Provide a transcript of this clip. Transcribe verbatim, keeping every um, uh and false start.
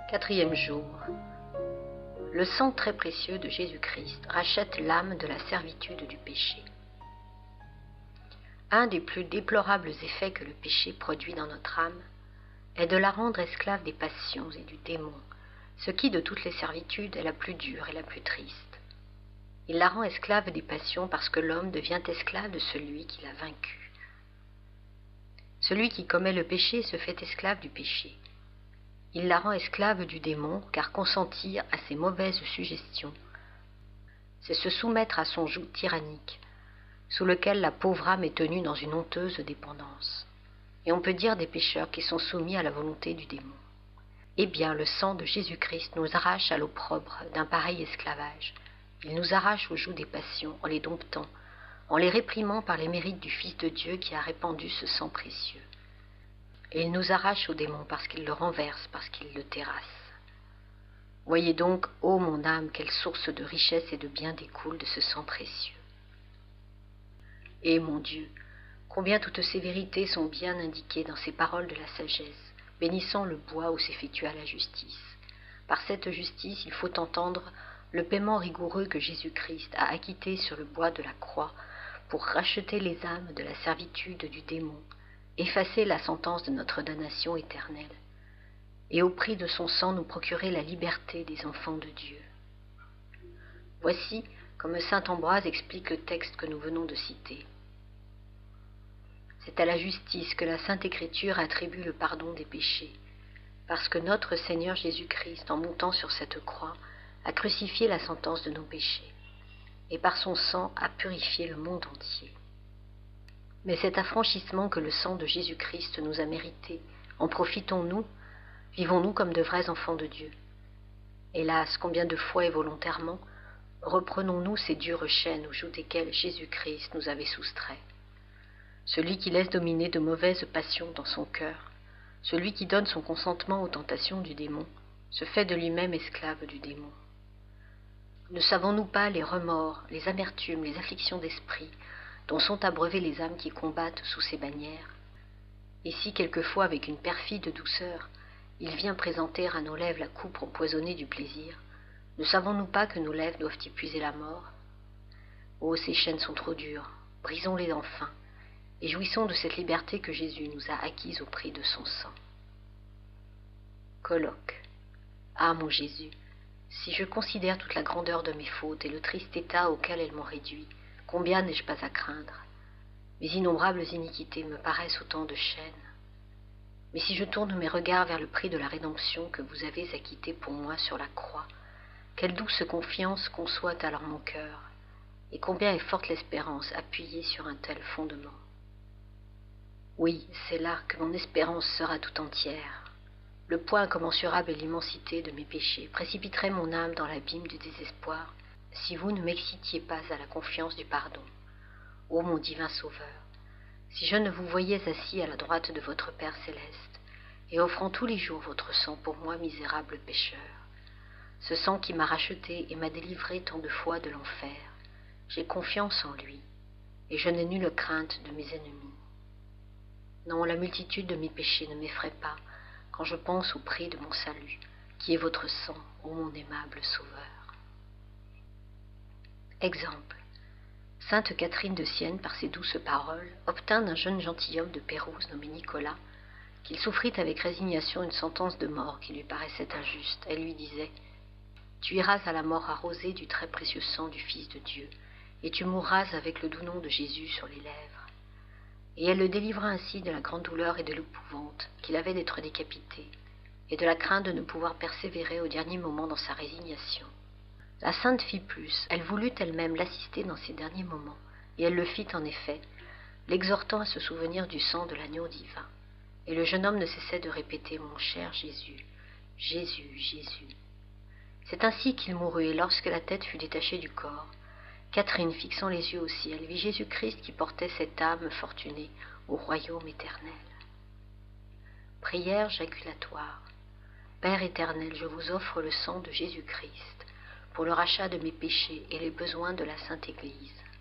Quatrième jour. Le sang très précieux de Jésus-Christ rachète l'âme de la servitude du péché. Un des plus déplorables effets que le péché produit dans notre âme est de la rendre esclave des passions et du démon, ce qui, de toutes les servitudes, est la plus dure et la plus triste. Il la rend esclave des passions parce que l'homme devient esclave de celui qui l'a vaincu. Celui qui commet le péché se fait esclave du péché. Il la rend esclave du démon, car consentir à ses mauvaises suggestions, c'est se soumettre à son joug tyrannique, sous lequel la pauvre âme est tenue dans une honteuse dépendance. Et on peut dire des pécheurs qui sont soumis à la volonté du démon. Eh bien, le sang de Jésus-Christ nous arrache à l'opprobre d'un pareil esclavage. Il nous arrache au joug des passions en les domptant, en les réprimant par les mérites du Fils de Dieu qui a répandu ce sang précieux. Et il nous arrache au démon parce qu'il le renverse, parce qu'il le terrasse. Voyez donc, ô mon âme, quelle source de richesse et de bien découle de ce sang précieux. Et mon Dieu, combien toutes ces vérités sont bien indiquées dans ces paroles de la sagesse, bénissant le bois où s'effectua la justice. Par cette justice, il faut entendre le paiement rigoureux que Jésus-Christ a acquitté sur le bois de la croix pour racheter les âmes de la servitude du démon, effacer la sentence de notre damnation éternelle, et au prix de son sang nous procurer la liberté des enfants de Dieu. Voici comme saint Ambroise explique le texte que nous venons de citer. C'est à la justice que la Sainte Écriture attribue le pardon des péchés, parce que notre Seigneur Jésus-Christ, en montant sur cette croix, a crucifié la sentence de nos péchés, et par son sang a purifié le monde entier. Mais cet affranchissement que le sang de Jésus-Christ nous a mérité, en profitons-nous, vivons-nous comme de vrais enfants de Dieu? Hélas, combien de fois et volontairement reprenons-nous ces dures chaînes au joug desquelles Jésus-Christ nous avait soustraits? Celui qui laisse dominer de mauvaises passions dans son cœur, celui qui donne son consentement aux tentations du démon, se fait de lui-même esclave du démon. Ne savons-nous pas les remords, les amertumes, les afflictions d'esprit, dont sont abreuvées les âmes qui combattent sous ces bannières? Et si quelquefois, avec une perfide douceur, il vient présenter à nos lèvres la coupe empoisonnée du plaisir, ne savons-nous pas que nos lèvres doivent y puiser la mort? Oh, ces chaînes sont trop dures, brisons-les enfin, et jouissons de cette liberté que Jésus nous a acquise au prix de son sang. Colloque. Ah, mon Jésus, si je considère toute la grandeur de mes fautes et le triste état auquel elles m'ont réduit, combien n'ai-je pas à craindre? Mes innombrables iniquités me paraissent autant de chaînes. Mais si je tourne mes regards vers le prix de la rédemption que vous avez acquitté pour moi sur la croix, quelle douce confiance conçoit alors mon cœur, et combien est forte l'espérance appuyée sur un tel fondement. Oui, c'est là que mon espérance sera tout entière. Le poids incommensurable et l'immensité de mes péchés précipiteraient mon âme dans l'abîme du désespoir, si vous ne m'excitiez pas à la confiance du pardon. Ô mon divin Sauveur, si je ne vous voyais assis à la droite de votre Père céleste, et offrant tous les jours votre sang pour moi, misérable pécheur, ce sang qui m'a racheté et m'a délivré tant de fois de l'enfer, j'ai confiance en lui, et je n'ai nulle crainte de mes ennemis. Non, la multitude de mes péchés ne m'effraie pas, quand je pense au prix de mon salut, qui est votre sang, ô mon aimable Sauveur. Exemple. Sainte Catherine de Sienne, par ses douces paroles, obtint d'un jeune gentilhomme de Pérouse nommé Nicolas, qu'il souffrit avec résignation une sentence de mort qui lui paraissait injuste. Elle lui disait « Tu iras à la mort arrosée du très précieux sang du Fils de Dieu, et tu mourras avec le doux nom de Jésus sur les lèvres. » Et elle le délivra ainsi de la grande douleur et de l'épouvante qu'il avait d'être décapité, et de la crainte de ne pouvoir persévérer au dernier moment dans sa résignation. La sainte fit plus, elle voulut elle-même l'assister dans ses derniers moments, et elle le fit en effet, l'exhortant à se souvenir du sang de l'agneau divin. Et le jeune homme ne cessait de répéter « Mon cher Jésus, Jésus, Jésus ». C'est ainsi qu'il mourut, et lorsque la tête fut détachée du corps, Catherine, fixant les yeux au ciel, vit Jésus-Christ qui portait cette âme fortunée au royaume éternel. Prière jaculatoire. Père éternel, je vous offre le sang de Jésus-Christ, pour le rachat de mes péchés et les besoins de la Sainte Église.